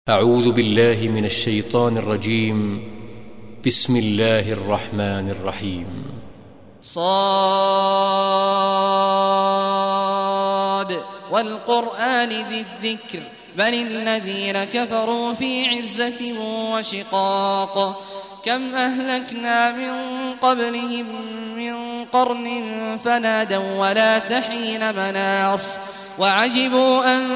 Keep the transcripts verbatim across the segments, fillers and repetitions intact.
أعوذ بالله من الشيطان الرجيم. بسم الله الرحمن الرحيم. صاد والقرآن ذي الذكر بل الذين كفروا في عزة وشقاق كم أهلكنا من قبلهم من قرن فنادوا ولا تحين مناص وعجبوا أن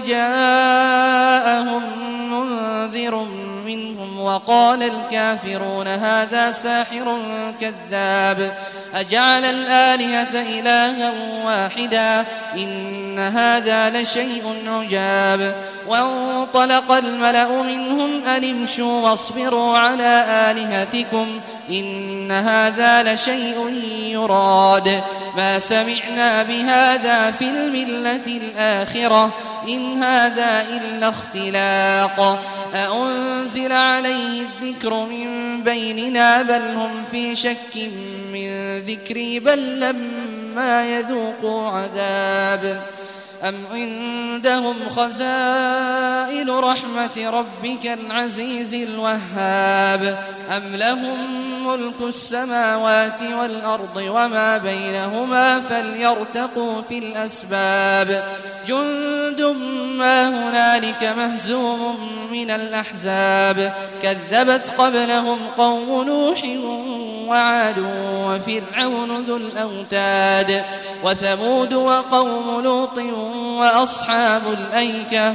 جاءهم منذر منهم وقال الكافرون هذا ساحر كذاب أجعل الآلهة إلها واحدا إن هذا لشيء عجاب وانطلق الملأ منهم أن امشوا واصبروا على آلهتكم إن هذا لشيء يراد ما سمعنا بهذا في الملة الآخرة إن هذا إلا اختلاق أأنزل عليه الذكر من بيننا بل هم في شك من ذكري بل لما يذوقوا عذاب أم عندهم خزائن رحمة ربك العزيز الوهاب أم لهم ملك السماوات والأرض وما بينهما فليرتقوا في الأسباب جند ما هنالك مهزوم من الأحزاب كذبت قبلهم قوم نوح وعاد وفرعون ذو الأوتاد وثمود وقوم لوط وأصحاب الأيكة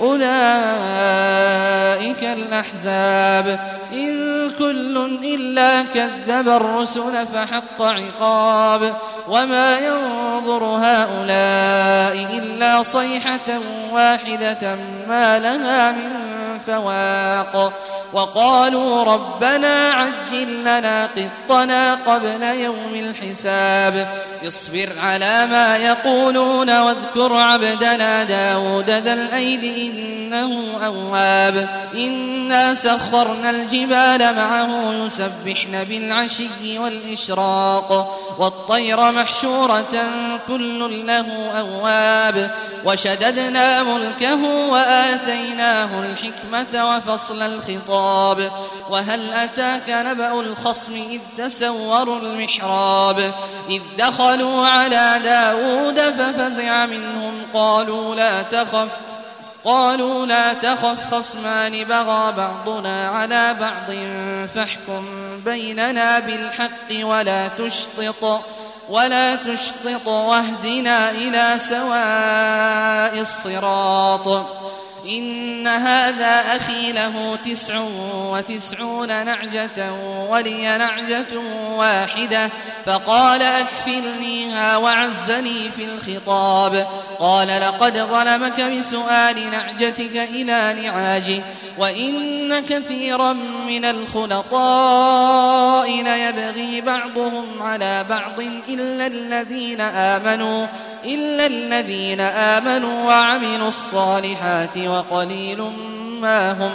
أولئك الأحزاب إن كل إلا كذب الرسل فحق عقاب وما ينظر هؤلاء إلا صيحة واحدة ما لها من فواق وقالوا ربنا عجل لنا قطنا قبل يوم الحساب اصبر على ما يقولون واذكر عبدنا داود ذا الأيد إنه أواب إنا سخرنا الجبال معه يسبحن بالعشي والإشراق والطير محشورة كل له أواب وشددنا ملكه وآتيناه الحكمة وفصل الخطاب وهل أتاك نبأ الخصم إذ تسوروا المحراب إذ دخلوا على داود ففزع منهم قالوا لا تخف قالوا لا تخف خصمان بغى بعضنا على بعض فاحكم بيننا بالحق ولا تشطط ولا تشطط واهدنا إلى سواء الصراط إن هذا أخي له تسع وتسعون نعجة ولي نعجة واحدة فقال أكفلنيها وعزني في الخطاب قال لقد ظلمك بسؤال نعجتك إلى نعاجه وإن كثيرا من الخلطاء ليبغي بعضهم على بعض إلا الذين آمنوا إلا الذين آمنوا وعملوا الصالحات وقليل ما هم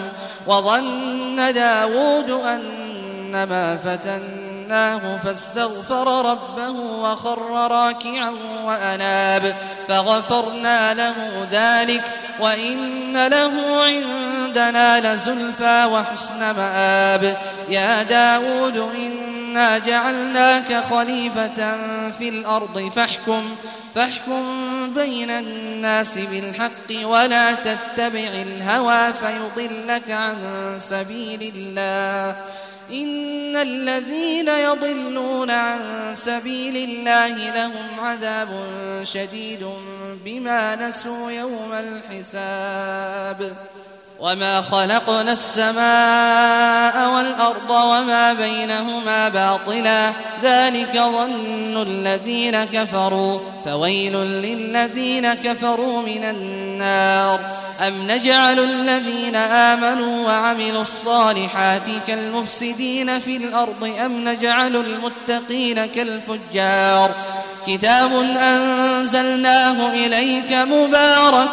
وظن داود أنما فتناه فاستغفر ربه وخر راكعا وأناب فغفرنا له ذلك وإن له عندنا لزلفى وحسن مآب يا داود إنا جعلناك خليفة في الأرض فاحكم فاحكم بين الناس بالحق ولا تتبع الهوى فيضلك عن سبيل الله إن الذين يضلون عن سبيل الله لهم عذاب شديد بما نسوا يوم الحساب وما خلقنا السماء والأرض وما بينهما باطلا ذلك ظن الذين كفروا فويل للذين كفروا من النار أم نجعل الذين آمنوا وعملوا الصالحات كالمفسدين في الأرض أم نجعل المتقين كالفجار كتاب أنزلناه إليك مبارك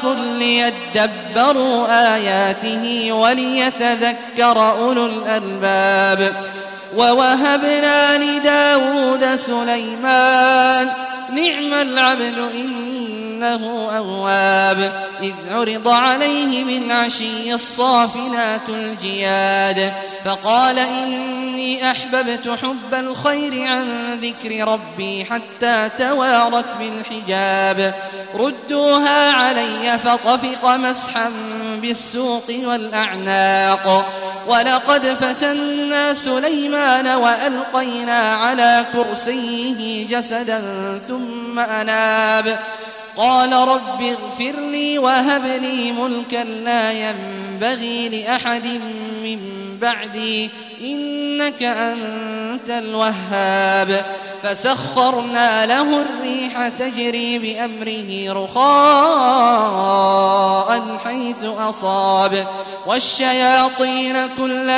ليدبروا آياته وليتذكر أولو الألباب ووهبنا لداود سليمان نعم العبد إنه أواب إذ عرض عليه بالعشي الصافنات الجياد فقال إني أحببت حب الخير عن ذكر ربي حتى توارت بالحجاب ردوها علي فطفق مسحا بالسوق والأعناق ولقد فتنا سليمان وألقينا على كرسيه جسدا ثم أناب قال رب اغفر لي وهب لي ملكا لا ينبغي لأحد من بعدي إنك أنت الوهاب فسخرنا له الريح تجري بأمره رخاء حيث أصاب والشياطين كل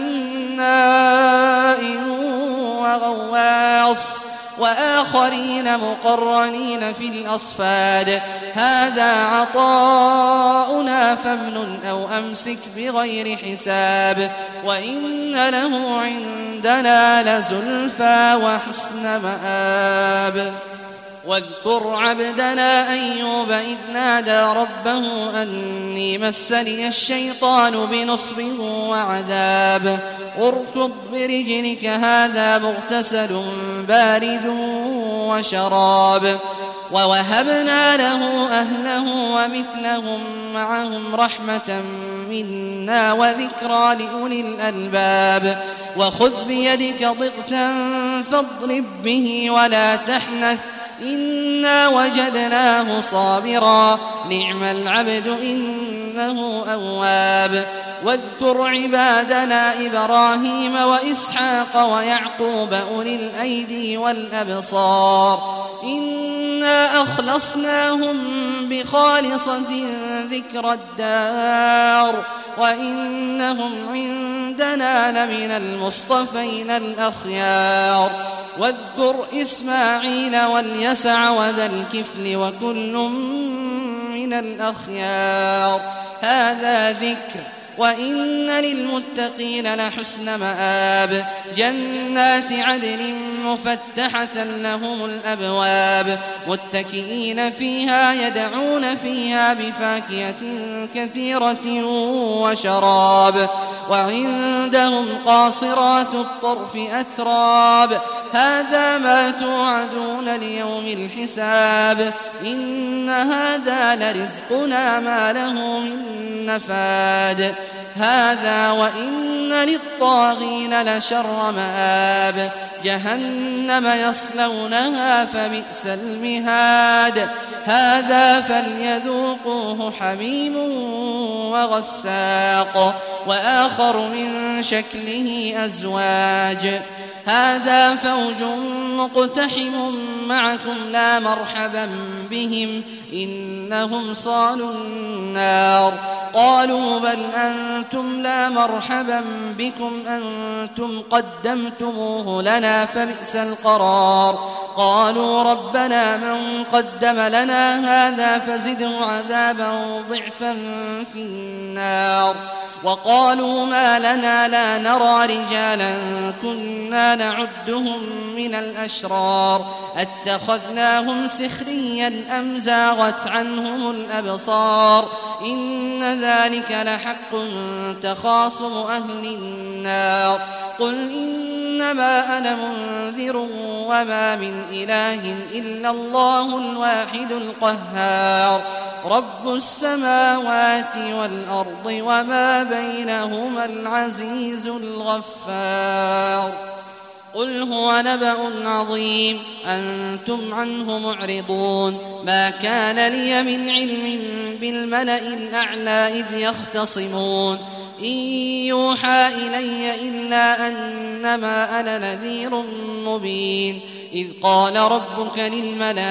بناء وغواص وآخرين مقرنين في الأصفاد هذا عطاؤنا فامنن أو أمسك بغير حساب وإن له عندنا لزلفى وحسن مآب واذكر عبدنا أيوب إذ نادى ربه أني مسني الشيطان بنصب وعذاب اركض برجلك هذا مغتسل بارد وشراب ووهبنا له أهله ومثلهم معهم رحمة منا وذكرى لأولي الألباب وخذ بيدك ضغثا فاضرب به ولا تحنث إنا وجدناه صابرا نعم العبد إنه أواب واذكر عبادنا إبراهيم وإسحاق ويعقوب أولي الأيدي والأبصار إنا أخلصناهم بخالصة ذكر الدار وإنهم عندنا لمن المصطفين الأخيار واذكر إسماعيل واليسع وذا الكفل وكل من الأخيار هذا ذكر وإن للمتقين لحسن مآب جنات عدن مفتحة لهم الأبواب متكئين فيها يدعون فيها بفاكهة كثيرة وشراب وعندهم قاصرات الطرف أتراب هذا ما توعدون ليوم الحساب إن هذا لرزقنا ما له من نفاد هذا وإن للطاغين لشر مآب جهنم يصلونها فبئس المهاد هذا فليذوقوه حميم وغساق وآخر من شكله أزواج هذا فوج مقتحم معكم لا مرحبا بهم إنهم صالوا النار قالوا بل أنتم لا مرحبا بكم أنتم قدمتموه لنا فبئس القرار قالوا ربنا من قدم لنا هذا فزده عذابا ضعفا في النار وقالوا ما لنا لا نرى رجالا كنا نعدهم من الأشرار اتخذناهم سخريا أم زاغت عنهم الأبصار إن ذلك لحق تخاصم أهل النار قل إنما أنا منذر وما من إله إلا الله الواحد القهار رب السماوات والأرض وما بينهما العزيز الغفار قل هو نبأ عظيم أنتم عنه معرضون ما كان لي من علم بالملأ الأعلى إذ يختصمون إن يوحى إلي إلا أنما أنا نذير مبين إذ قال ربك للملائكة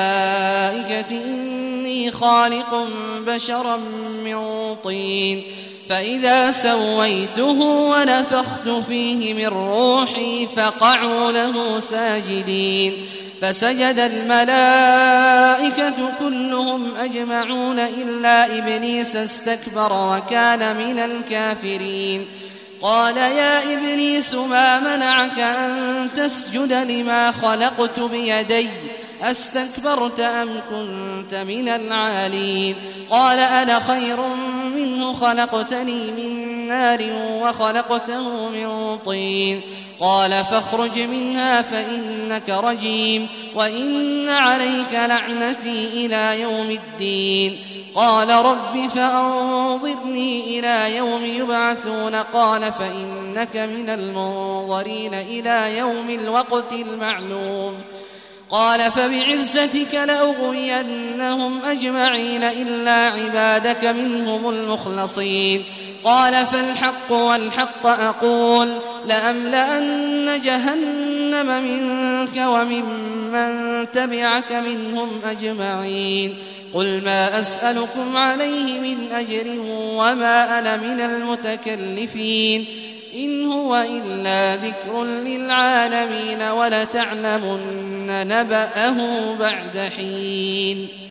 إني خالق بشرا من طين فإذا سويته ونفخت فيه من روحي فقعوا له ساجدين فسجد الملائكة كلهم أجمعون إلا إبليس استكبر وكان من الكافرين قال يا إبليس ما منعك أن تسجد لما خلقت بيدي أستكبرت أم كنت من العالين قال أنا خير منه خلقتني من نار وخلقته من طين قال فاخرج منها فإنك رجيم وإن عليك لعنتي إلى يوم الدين قال رب فأنظرني إلى يوم يبعثون قال فإنك من المنظرين إلى يوم الوقت المعلوم قال فبعزتك لأغوينهم أجمعين إلا عبادك منهم المخلصين قال فالحق والحق أقول لأملأن جهنم منك وممن تبعك منهم أجمعين قل ما أسألكم عليه من أجر وما أنا من المتكلفين إن هو إلا ذكر للعالمين ولتعلمن نبأه بعد حين